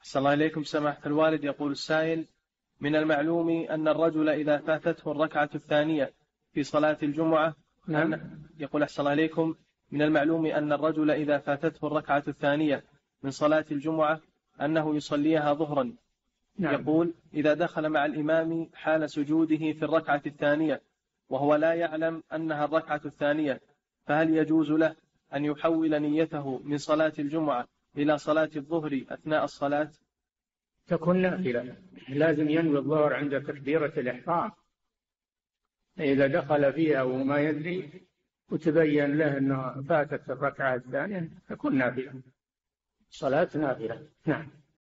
أحسن الله إليكم سماحة الوالد. يقول السائل: من المعلوم أن الرجل إذا فاتته الركعة الثانية في صلاة الجمعة يقول أحسن الله إليكم: من المعلوم أن الرجل إذا فاتته الركعة الثانية من صلاة الجمعة أنه يصليها ظهرا. يقول: إذا دخل مع الإمام حال سجوده في الركعة الثانية وهو لا يعلم أنها الركعة الثانية، فهل يجوز له أن يحول نيته من صلاة الجمعة إلى صلاة الظهر أثناء الصلاة؟ تكون نافلة، لازم ينوي الظهر عند تكبيرة الإحرام. إذا دخل فيها وما يدري وتبين له أنه فاتت الركعة الثانية تكون نافلة، صلاة نافلة. نعم.